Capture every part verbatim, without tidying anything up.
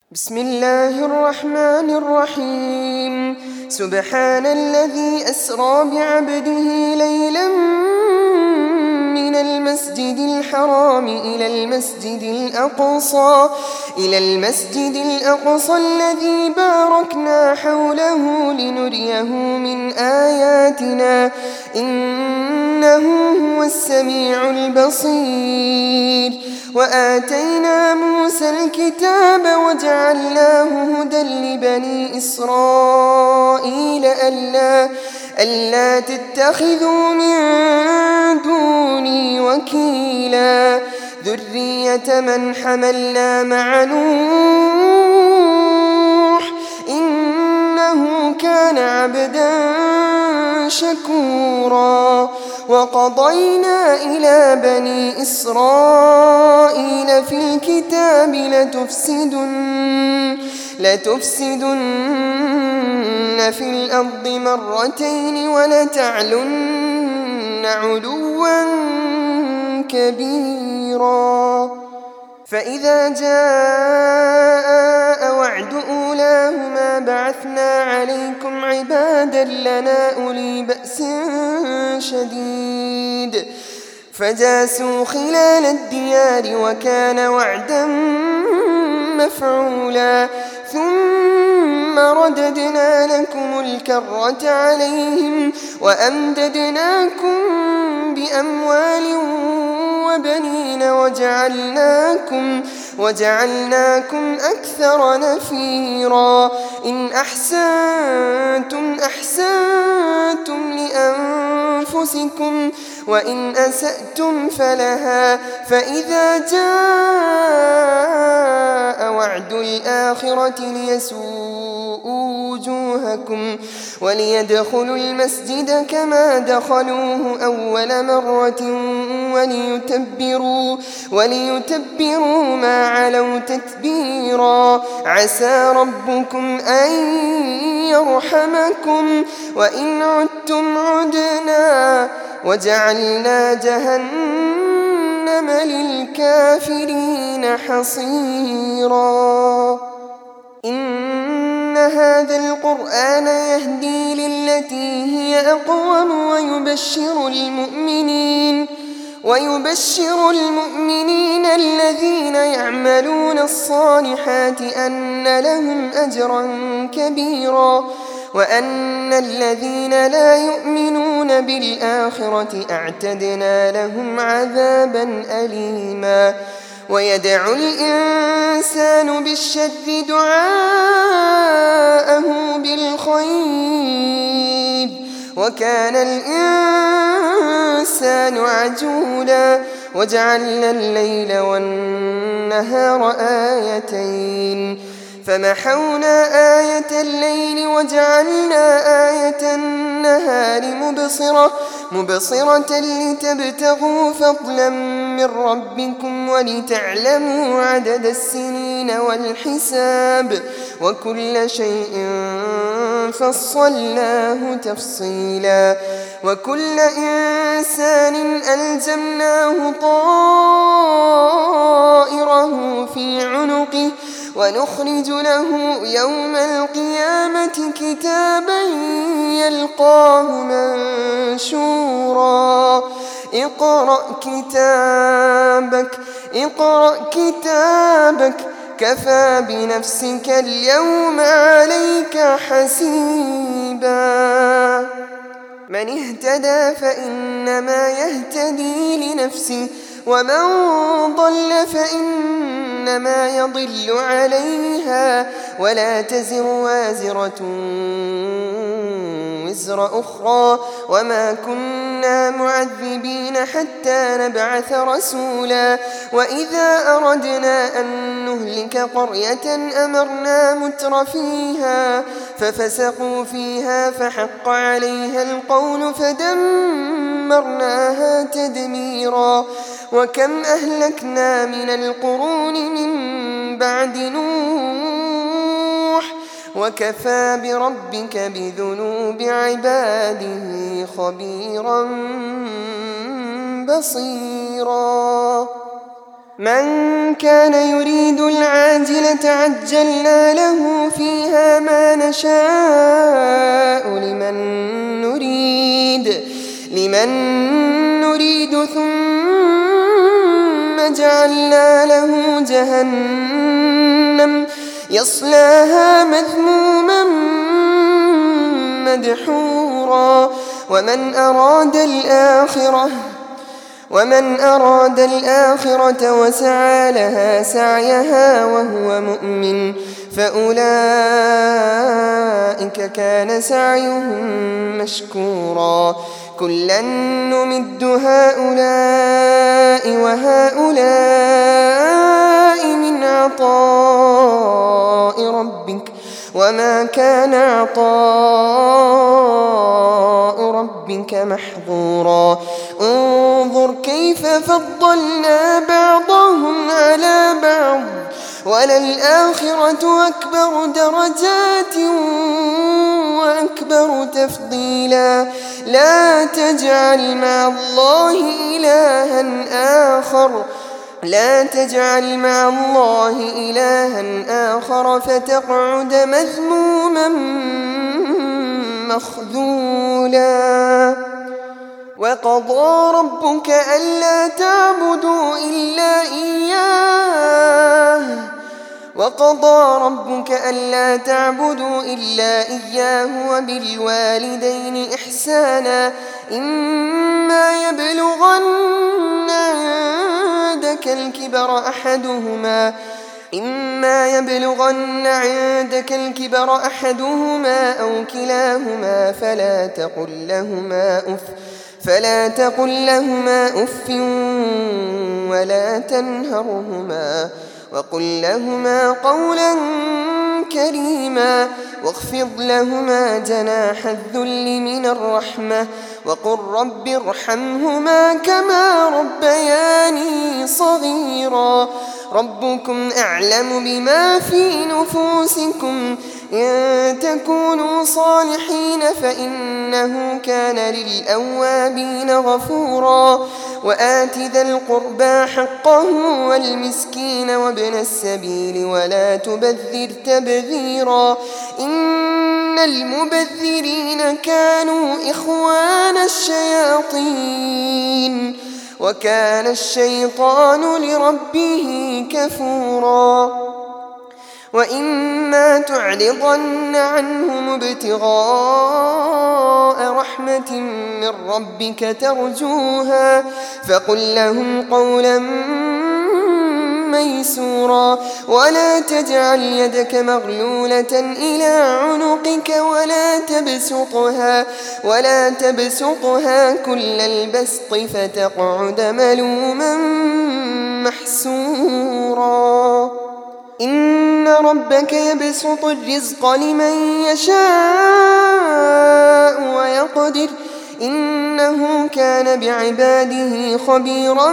بسم الله الرحمن الرحيم سبحان الذي أسرى بعبده ليلا من المسجد الحرام إلى المسجد الأقصى إلى المسجد الأقصى الذي باركنا حوله لنريه من آياتنا إنه هو السميع البصير وآتينا موسى الكتاب وجعلناه هدى لبني إسرائيل ألا, ألا تتخذوا من دوني وكيلا ذرية من حملنا مع نوح إنه كان عبدا شكورا وقضينا إلى بني إسرائيل في الكتاب لتفسدن, لتفسدن في الأرض مرتين ولتعلن علوا كبيرا فإذا جاء وعد أولاهما بعثنا عليكم عبادا لنا أولي بأس شديد فجاسوا خلال الديار وكان وعدا مفعولا ثم رددنا لكم الكرة عليهم وأمددناكم بأموال وبنين وجعلناكم, وجعلناكم أكثر نفيرا إن أحسنتم أحسنتم لأنفسكم وإن أسأتم فلها فإذا جاء وعد الآخرة ليسوءوا وجوهكم وليدخلوا المسجد كما دخلوه أول مرة وليتبروا, وليتبروا ما علوا تتبيرا عسى ربكم أن يرحمكم وإن عدتم عدنا وجعلنا جهنم للكافرين حصيرا إن هذا القرآن يهدي للتي هي أقوم ويبشر المؤمنين ويبشر المؤمنين الذين يعملون الصالحات أن لهم أجرا كبيرا وأن الذين لا يؤمنون بالآخرة أعتدنا لهم عذابا أليما ويدعو الإنسان بالشر دعاءه بالخير وكان الإنسان عجولا وجعلنا الليل والنهار آيتين فمحونا آية الليل وجعلنا آية النهار مبصرة, مبصرة لتبتغوا فضلا من ربكم ولتعلموا عدد السنين والحساب وكل شيء فصلناه تفصيلا وكل إنسان ألزمناه طائره في عنقه ونخرج له يوم القيامة كتابا يلقاه منشورا اقرأ كتابك, اقرأ كتابك كفى بنفسك اليوم عليك حسيبا من اهتدى فإنما يهتدي لنفسه ومن ضل فإنما يضل عليها ولا تزر وازرة وزر أخرى وما كنا معذبين حتى نبعث رسولا وإذا أردنا أن نهلك قرية أمرنا متر فيها ففسقوا فيها فحق عليها القول فدمرناها تدميرا وكم أهلكنا من القرون من بعد نوح وكفى بربك بذنوب عباده خبيرا بصيرا من كان يريد العاجلة عجلنا له فيها ما نشاء لمن نريد لمن نريد ثم جعلنا له جهنم يصلاها مذموما مدحورا ومن أراد الآخرة ومن أراد الآخرة وسعى لها سعيها وهو مؤمن فأولئك كان سعيهم مشكورا كلا نمد هؤلاء وهؤلاء من عطاء ربك وما كان عطاء ربك محظورا انظر كيف فضلنا بعضهم على بعض وللآخرة أكبر درجات وأكبر تفضيلا لا تجعل مع الله إلها آخر لا تجعل مع الله إلها آخر فتقعد مذموما مخذولا وقضى ربك ألا تعبدوا إلا إياه وقضى ربك ألا تعبدوا إلا إياه وبالوالدين إحسانا إما يبلغن عندك الكبر أحدهما إما يبلغن عندك الكبر أحدهما أو كلاهما فلا تقل لهما أف فلا تقل لهما أف ولا تنهرهما وقل لهما قولا كريما واخفض لهما جناح الذل من الرحمة وقل رب ارحمهما كما ربياني صغيرا ربكم أعلم بما في نفوسكم إن تكونوا صالحين فإنه كان للأوابين غفورا وآت ذا القربى حقه والمسكين وابن السبيل ولا تبذر تبذيرا إن المبذرين كانوا إخوان الشياطين وكان الشيطان لربه كفورا وإما تعرضن عنهم ابتغاء رحمة من ربك ترجوها فقل لهم قولا ميسورا ولا تجعل يدك مغلولة إلى عنقك ولا تبسطها ولا تبسطها كل البسط فتقعد ملوما محسورا إن ربك يبسط الرزق لمن يشاء ويقدر إنه كان بعباده خبيرا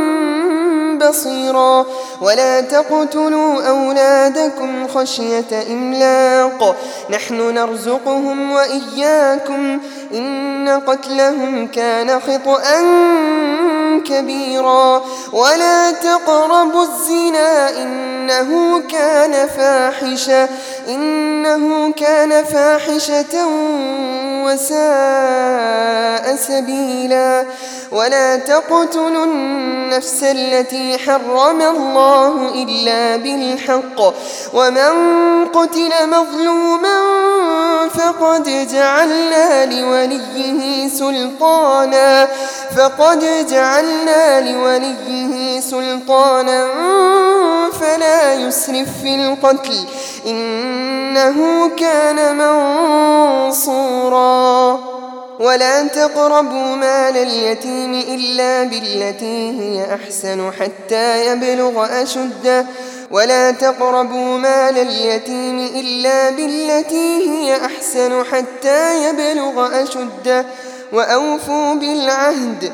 بصيرا ولا تقتلوا أولادكم خشية إملاق نحن نرزقهم وإياكم إن قتلهم كان خطأ كبيرا ولا تقربوا الزنا إنه كان فاحشة إنه كان فاحشة وساء سبيلا ولا تقتلوا النفس التي حرم الله إلا بالحق ومن قتل مظلوما فقد جعلنا لوليه سلطانا فقد جعلنا لوليه سلطانا فلا يسرف في القتل إنه كان منصورا ولا تقربوا مال اليتيم إلا بالتي هي أحسن حتى يبلغ أشده ولا تقربوا مال اليتيم إلا بالتي هي أحسن حتى يبلغ أشده وأوفوا بالعهد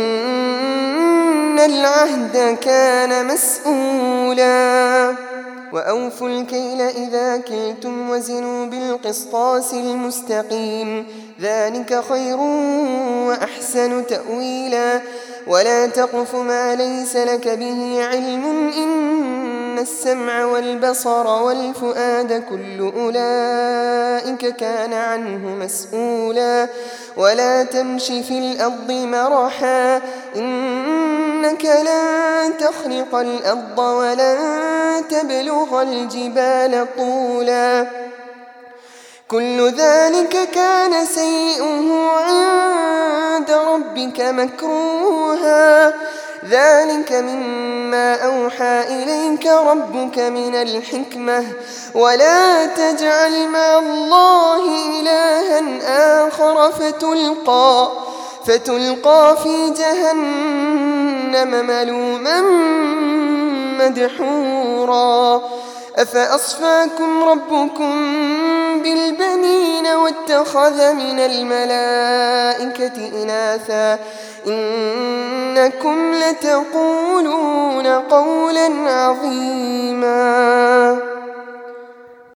إن العهد كان مسؤولا وأوفوا الكيل إذا كلتم وزنوا بالقسطاس المستقيم ذلك خير وأحسن تأويلا ولا تقف ما ليس لك به علم إن السمع والبصر والفؤاد كل أولئك كان عنه مسؤولا ولا تمش في الأرض مرحا إنك لن تخرق الأرض ولن تبلغ الجبال طولا كل ذلك كان سيئه عند ربك مكروها ذلك مما أوحى إليك ربك من الحكمة ولا تجعل مع الله إلها آخر فتلقى, فتلقى في جهنم ملوما مدحورا أفأصفاكم ربكم بالبنين واتخذ من الملائكة إناثا إنكم لتقولون قولا عظيما